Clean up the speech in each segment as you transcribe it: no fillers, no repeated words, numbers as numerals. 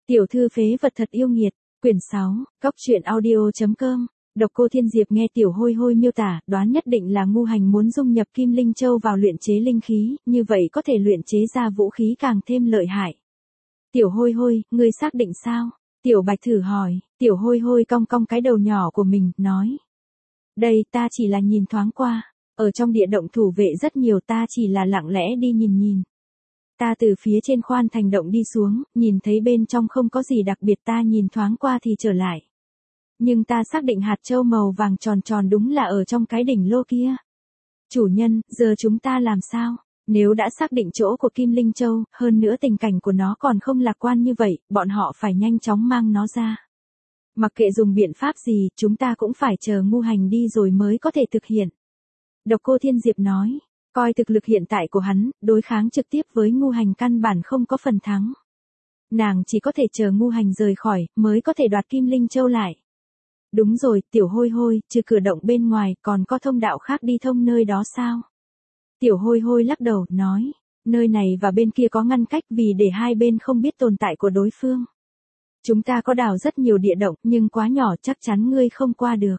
Tiểu thư phế vật thật yêu nghiệt, quyển 6, Cóc truyện audio.com. Độc Cô Thiên Diệp nghe Tiểu Hôi Hôi miêu tả, đoán nhất định là Ngu Hành muốn dung nhập Kim Linh Châu vào luyện chế linh khí, như vậy có thể luyện chế ra vũ khí càng thêm lợi hại. Tiểu Hôi Hôi, ngươi xác định sao? Tiểu Bạch thử hỏi. Tiểu Hôi Hôi cong cong cái đầu nhỏ của mình, nói. Đây, ta chỉ là nhìn thoáng qua, ở trong địa động thủ vệ rất nhiều, ta chỉ là lặng lẽ đi nhìn. Ta từ phía trên khoan thành động đi xuống, nhìn thấy bên trong không có gì đặc biệt, ta nhìn thoáng qua thì trở lại. Nhưng ta xác định hạt châu màu vàng tròn tròn đúng là ở trong cái đỉnh lô kia. Chủ nhân, giờ chúng ta làm sao? Nếu đã xác định chỗ của Kim Linh Châu, hơn nữa tình cảnh của nó còn không lạc quan như vậy, bọn họ phải nhanh chóng mang nó ra. Mặc kệ dùng biện pháp gì, chúng ta cũng phải chờ Ngu Hành đi rồi mới có thể thực hiện. Độc Cô Thiên Diệp nói, coi thực lực hiện tại của hắn, đối kháng trực tiếp với Ngu Hành căn bản không có phần thắng. Nàng chỉ có thể chờ Ngu Hành rời khỏi, mới có thể đoạt Kim Linh Châu lại. Đúng rồi, Tiểu Hôi Hôi, trừ cửa động bên ngoài, còn có thông đạo khác đi thông nơi đó sao? Tiểu Hôi Hôi lắc đầu, nói, nơi này và bên kia có ngăn cách vì để hai bên không biết tồn tại của đối phương. Chúng ta có đào rất nhiều địa động, nhưng quá nhỏ, chắc chắn ngươi không qua được.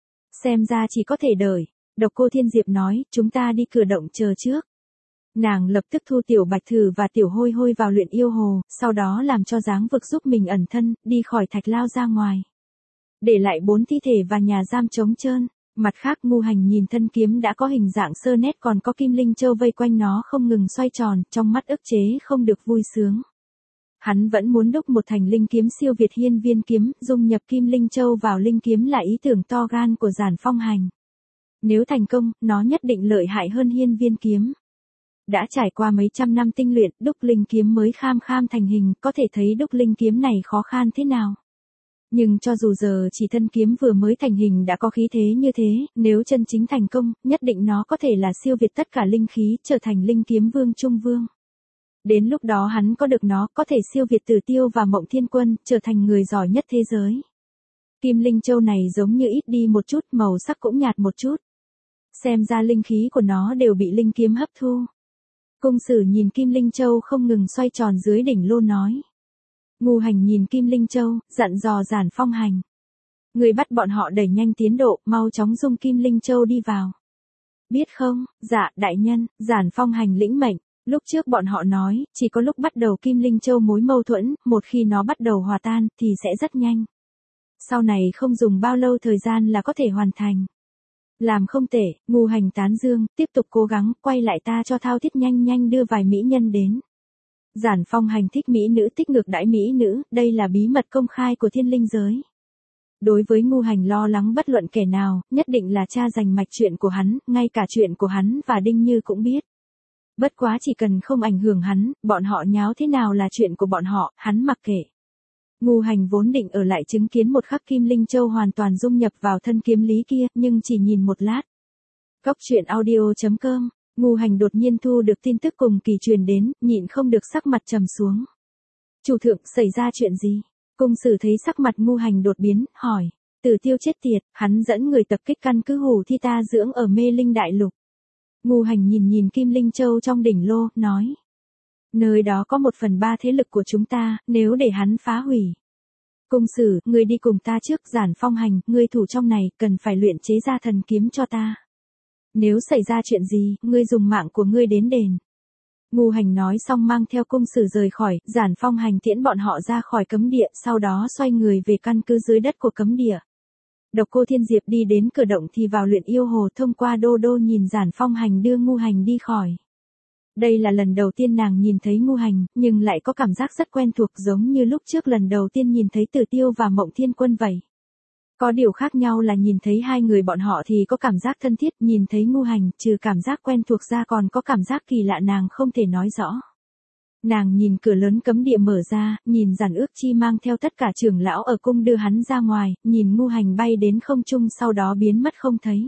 Xem ra chỉ có thể đợi. Độc Cô Thiên Diệp nói, chúng ta đi cửa động chờ trước. Nàng lập tức thu Tiểu Bạch Thử và Tiểu Hôi Hôi vào luyện yêu hồ, sau đó làm cho dáng vực giúp mình ẩn thân, đi khỏi thạch lao ra ngoài. Để lại 4 thi thể và nhà giam trống trơn. Mặt khác Ngu Hành nhìn thân kiếm đã có hình dạng sơ nét, còn có Kim Linh Châu vây quanh nó không ngừng xoay tròn, trong mắt ức chế không được vui sướng. Hắn vẫn muốn đúc một thành linh kiếm siêu việt Hiên Viên kiếm, dung nhập Kim Linh Châu vào linh kiếm là ý tưởng to gan của Giản Phong Hành. Nếu thành công, nó nhất định lợi hại hơn Hiên Viên kiếm. Đã trải qua mấy trăm năm tinh luyện, đúc linh kiếm mới kham thành hình, có thể thấy đúc linh kiếm này khó khăn thế nào. Nhưng cho dù giờ chỉ thân kiếm vừa mới thành hình đã có khí thế như thế, nếu chân chính thành công, nhất định nó có thể là siêu việt tất cả linh khí, trở thành linh kiếm vương trung vương. Đến lúc đó hắn có được nó, có thể siêu việt Tử Tiêu và Mộng Thiên Quân, trở thành người giỏi nhất thế giới. Kim Linh Châu này giống như ít đi một chút, màu sắc cũng nhạt một chút. Xem ra linh khí của nó đều bị linh kiếm hấp thu. Cung Sử nhìn Kim Linh Châu không ngừng xoay tròn dưới đỉnh lô nói. Ngu Hành nhìn Kim Linh Châu, dặn dò Giản Phong Hành. Người bắt bọn họ đẩy nhanh tiến độ, mau chóng dung Kim Linh Châu đi vào. Biết không? Dạ, đại nhân. Giản Phong Hành lĩnh mệnh. Lúc trước bọn họ nói, chỉ có lúc bắt đầu Kim Linh Châu mối mâu thuẫn, một khi nó bắt đầu hòa tan, thì sẽ rất nhanh. Sau này không dùng bao lâu thời gian là có thể hoàn thành. Làm không tệ, Ngu Hành tán dương, tiếp tục cố gắng, quay lại ta cho thao thiết nhanh đưa vài mỹ nhân đến. Giản Phong Hành thích mỹ nữ, thích ngược đãi mỹ nữ, đây là bí mật công khai của thiên linh giới. Đối với Ngu Hành lo lắng bất luận kẻ nào, nhất định là cha giành mạch chuyện của hắn, ngay cả chuyện của hắn và Đinh Như cũng biết. Bất quá chỉ cần không ảnh hưởng hắn, bọn họ nháo thế nào là chuyện của bọn họ, hắn mặc kệ. Ngu Hành vốn định ở lại chứng kiến một khắc Kim Linh Châu hoàn toàn dung nhập vào thân kiếm lý kia, nhưng chỉ nhìn một lát. Cóc truyện audio.com. Ngu Hành đột nhiên thu được tin tức cùng kỳ truyền đến, nhịn không được sắc mặt trầm xuống. Chủ thượng, xảy ra chuyện gì? Cung Sử thấy sắc mặt Ngu Hành đột biến, hỏi. Tử Tiêu chết tiệt, hắn dẫn người tập kích căn cứ Hủ Thi ta dưỡng ở Mê Linh Đại Lục. Ngu Hành nhìn Kim Linh Châu trong đỉnh lô, nói. Nơi đó có 1/3 thế lực của chúng ta, nếu để hắn phá hủy. Cung Sử, ngươi đi cùng ta trước. Giản Phong Hành, ngươi thủ trong này, cần phải luyện chế ra thần kiếm cho ta. Nếu xảy ra chuyện gì, ngươi dùng mạng của ngươi đến đền. Ngu Hành nói xong mang theo Cung Sử rời khỏi, Giản Phong Hành tiễn bọn họ ra khỏi cấm địa, sau đó xoay người về căn cứ dưới đất của cấm địa. Độc Cô Thiên Diệp đi đến cửa động thì vào luyện yêu hồ, thông qua đô nhìn Giản Phong Hành đưa Ngu Hành đi khỏi. Đây là lần đầu tiên nàng nhìn thấy Ngu Hành, nhưng lại có cảm giác rất quen thuộc, giống như lúc trước lần đầu tiên nhìn thấy Tử Tiêu và Mộng Thiên Quân vậy. Có điều khác nhau là nhìn thấy hai người bọn họ thì có cảm giác thân thiết, nhìn thấy Ngu Hành, trừ cảm giác quen thuộc ra còn có cảm giác kỳ lạ nàng không thể nói rõ. Nàng nhìn cửa lớn cấm địa mở ra, nhìn Giản Ước Chi mang theo tất cả trưởng lão ở cung đưa hắn ra ngoài, nhìn Ngu Hành bay đến không trung sau đó biến mất không thấy.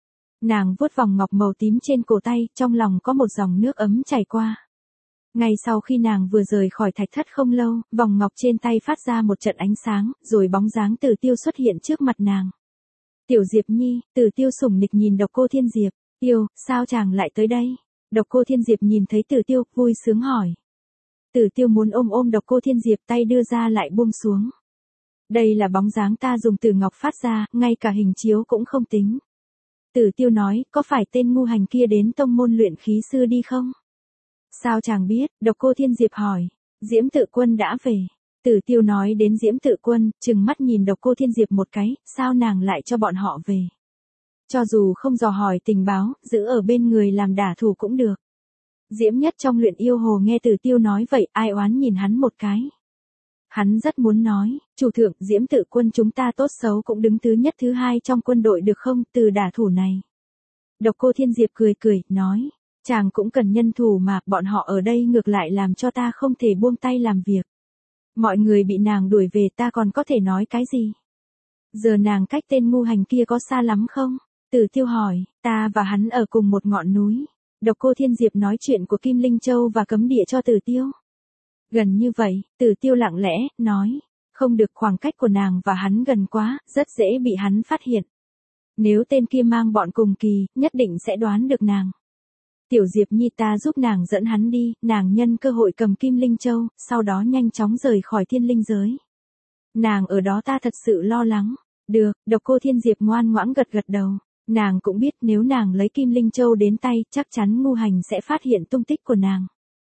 Nàng vuốt vòng ngọc màu tím trên cổ tay, trong lòng có một dòng nước ấm chảy qua. Ngay sau khi nàng vừa rời khỏi thạch thất không lâu, vòng ngọc trên tay phát ra một trận ánh sáng, rồi bóng dáng Tử Tiêu xuất hiện trước mặt nàng. Tiểu Diệp Nhi. Tử Tiêu sủng nịch nhìn Độc Cô Thiên Diệp. Tiêu, sao chàng lại tới đây? Độc Cô Thiên Diệp nhìn thấy Tử Tiêu, vui sướng hỏi. Tử Tiêu muốn ôm ôm Độc Cô Thiên Diệp, tay đưa ra lại buông xuống. Đây là bóng dáng ta dùng từ ngọc phát ra, ngay cả hình chiếu cũng không tính. Tử Tiêu nói, có phải tên ngu hành kia đến tông môn luyện khí sư đi không? Sao chàng biết? Độc Cô Thiên Diệp hỏi. Diễm Tự Quân đã về. Tử Tiêu nói đến Diễm Tự Quân, trừng mắt nhìn Độc Cô Thiên Diệp một cái, sao nàng lại cho bọn họ về? Cho dù không dò hỏi tình báo, giữ ở bên người làm đả thủ cũng được. Diễm Nhất trong luyện yêu hồ nghe Tử Tiêu nói vậy, ai oán nhìn hắn một cái. Hắn rất muốn nói, chủ thượng, Diễm Tự Quân chúng ta tốt xấu cũng đứng thứ nhất thứ hai trong quân đội được không, từ đả thủ này. Độc Cô Thiên Diệp cười cười, nói, chàng cũng cần nhân thủ mà, bọn họ ở đây ngược lại làm cho ta không thể buông tay làm việc. Mọi người bị nàng đuổi về ta còn có thể nói cái gì? Giờ nàng cách tên ngu hành kia có xa lắm không? Tử Tiêu hỏi, ta và hắn ở cùng một ngọn núi. Độc Cô Thiên Diệp nói chuyện của Kim Linh Châu và cấm địa cho Tử Tiêu. Gần như vậy, Tử Tiêu lặng lẽ, nói, không được, khoảng cách của nàng và hắn gần quá, rất dễ bị hắn phát hiện. Nếu tên kia mang bọn cùng kỳ, nhất định sẽ đoán được nàng. Tiểu Diệp Nhi ta giúp nàng dẫn hắn đi, nàng nhân cơ hội cầm Kim Linh Châu, sau đó nhanh chóng rời khỏi thiên linh giới. Nàng ở đó ta thật sự lo lắng. Được, Độc Cô Thiên Diệp ngoan ngoãn gật gật đầu. Nàng cũng biết nếu nàng lấy Kim Linh Châu đến tay, chắc chắn ngu hành sẽ phát hiện tung tích của nàng.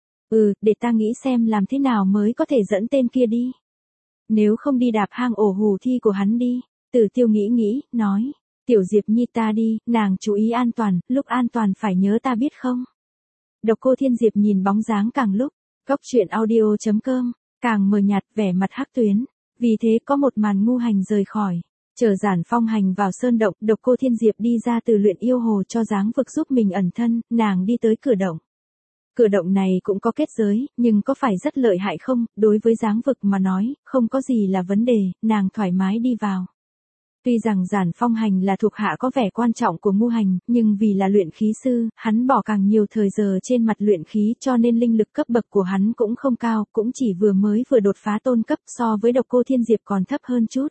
Để ta nghĩ xem làm thế nào mới có thể dẫn tên kia đi. Nếu không đi đạp hang ổ hù thi của hắn đi. Tử Tiêu nghĩ, nói. Tiểu Diệp Nhi ta đi, nàng chú ý an toàn, lúc an toàn phải nhớ ta biết không? Độc Cô Thiên Diệp nhìn bóng dáng càng lúc, Cóc Truyện Audio.com, càng mờ nhạt vẻ mặt hắc tuyến. Vì thế có một màn ngu hành rời khỏi. Chờ Giản Phong Hành vào sơn động, Độc Cô Thiên Diệp đi ra từ luyện yêu hồ cho dáng vực giúp mình ẩn thân, nàng đi tới cửa động. Cửa động này cũng có kết giới, nhưng có phải rất lợi hại không? Đối với dáng vực mà nói, không có gì là vấn đề, nàng thoải mái đi vào. Tuy rằng Giản Phong Hành là thuộc hạ có vẻ quan trọng của ngu hành, nhưng vì là luyện khí sư, hắn bỏ càng nhiều thời giờ trên mặt luyện khí cho nên linh lực cấp bậc của hắn cũng không cao, cũng chỉ vừa đột phá tôn cấp so với Độc Cô Thiên Diệp còn thấp hơn chút.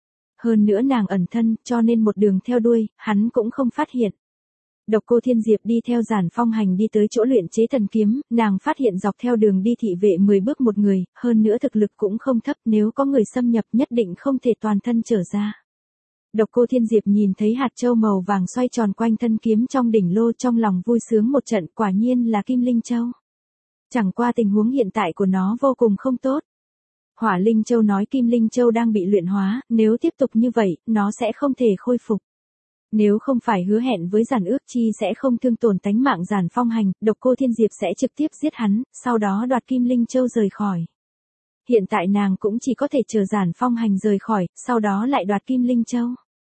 Hơn nữa nàng ẩn thân, cho nên một đường theo đuôi, hắn cũng không phát hiện. Độc Cô Thiên Diệp đi theo Giản Phong Hành đi tới chỗ luyện chế thần kiếm, nàng phát hiện dọc theo đường đi thị vệ 10 bước một người, hơn nữa thực lực cũng không thấp, nếu có người xâm nhập nhất định không thể toàn thân trở ra. Độc Cô Thiên Diệp nhìn thấy hạt châu màu vàng xoay tròn quanh thân kiếm trong đỉnh lô, trong lòng vui sướng một trận, quả nhiên là Kim Linh Châu. Chẳng qua tình huống hiện tại của nó vô cùng không tốt. Hỏa Linh Châu nói Kim Linh Châu đang bị luyện hóa, nếu tiếp tục như vậy, nó sẽ không thể khôi phục. Nếu không phải hứa hẹn với Giản Ước Chi sẽ không thương tổn tánh mạng Giản Phong Hành, Độc Cô Thiên Diệp sẽ trực tiếp giết hắn, sau đó đoạt Kim Linh Châu rời khỏi. Hiện tại nàng cũng chỉ có thể chờ Giản Phong Hành rời khỏi, sau đó lại đoạt Kim Linh Châu.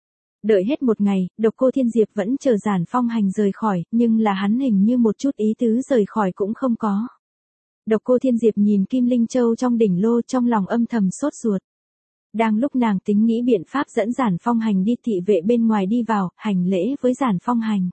Đợi hết một ngày, Độc Cô Thiên Diệp vẫn chờ Giản Phong Hành rời khỏi, nhưng là hắn hình như một chút ý tứ rời khỏi cũng không có. Độc Cô Thiên Diệp nhìn Kim Linh Châu trong đỉnh lô, trong lòng âm thầm sốt ruột. Đang lúc nàng tính nghĩ biện pháp dẫn Giản Phong Hành đi, thị vệ bên ngoài đi vào, hành lễ với Giản Phong Hành.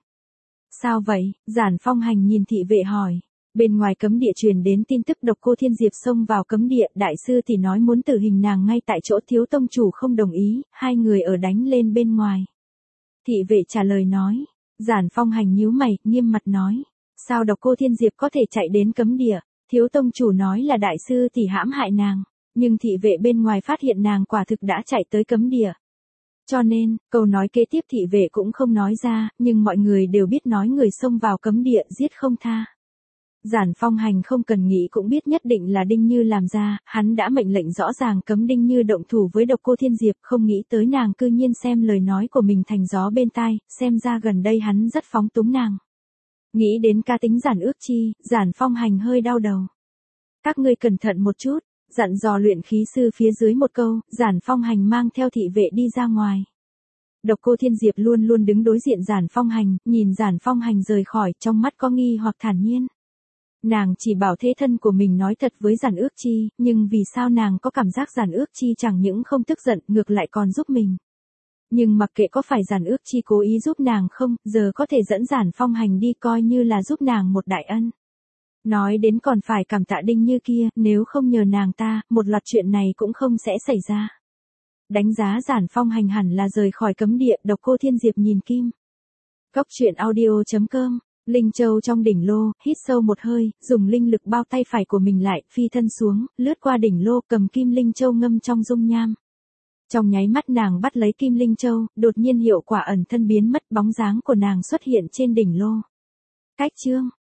Sao vậy? Giản Phong Hành nhìn thị vệ hỏi. Bên ngoài cấm địa truyền đến tin tức Độc Cô Thiên Diệp xông vào cấm địa, đại sư thì nói muốn tử hình nàng ngay tại chỗ, thiếu tông chủ không đồng ý, hai người ở đánh lên bên ngoài. Thị vệ trả lời nói. Giản Phong Hành nhíu mày, nghiêm mặt nói. Sao Độc Cô Thiên Diệp có thể chạy đến cấm địa? Thiếu tông chủ nói là đại sư thì hãm hại nàng, nhưng thị vệ bên ngoài phát hiện nàng quả thực đã chạy tới cấm địa. Cho nên, câu nói kế tiếp thị vệ cũng không nói ra, nhưng mọi người đều biết nói người xông vào cấm địa giết không tha. Giản Phong Hành không cần nghĩ cũng biết nhất định là Đinh Như làm ra, hắn đã mệnh lệnh rõ ràng cấm Đinh Như động thủ với Độc Cô Thiên Diệp, không nghĩ tới nàng cư nhiên xem lời nói của mình thành gió bên tai, xem ra gần đây hắn rất phóng túng nàng. Nghĩ đến cá tính Giản Ước Chi, Giản Phong Hành hơi đau đầu. Các ngươi cẩn thận một chút, dặn dò luyện khí sư phía dưới một câu, Giản Phong Hành mang theo thị vệ đi ra ngoài. Độc Cô Thiên Diệp luôn luôn đứng đối diện Giản Phong Hành, nhìn Giản Phong Hành rời khỏi, trong mắt có nghi hoặc thản nhiên. Nàng chỉ bảo thế thân của mình nói thật với Giản Ước Chi, nhưng vì sao nàng có cảm giác Giản Ước Chi chẳng những không tức giận, ngược lại còn giúp mình. Nhưng mặc kệ có phải Giản Ước Chi cố ý giúp nàng không, giờ có thể dẫn Giản Phong Hành đi coi như là giúp nàng một đại ân. Nói đến còn phải cảm tạ Đinh Như kia, nếu không nhờ nàng ta, một loạt chuyện này cũng không sẽ xảy ra. Đánh giá Giản Phong Hành hẳn là rời khỏi cấm địa, Độc Cô Thiên Diệp nhìn Kim. Cóc Truyện Audio.com Linh Châu trong đỉnh lô, hít sâu một hơi, dùng linh lực bao tay phải của mình lại, phi thân xuống, lướt qua đỉnh lô, cầm Kim Linh Châu ngâm trong dung nham. Trong nháy mắt nàng bắt lấy Kim Linh Châu, đột nhiên hiệu quả ẩn thân biến mất, bóng dáng của nàng xuất hiện trên đỉnh lô. Cách chương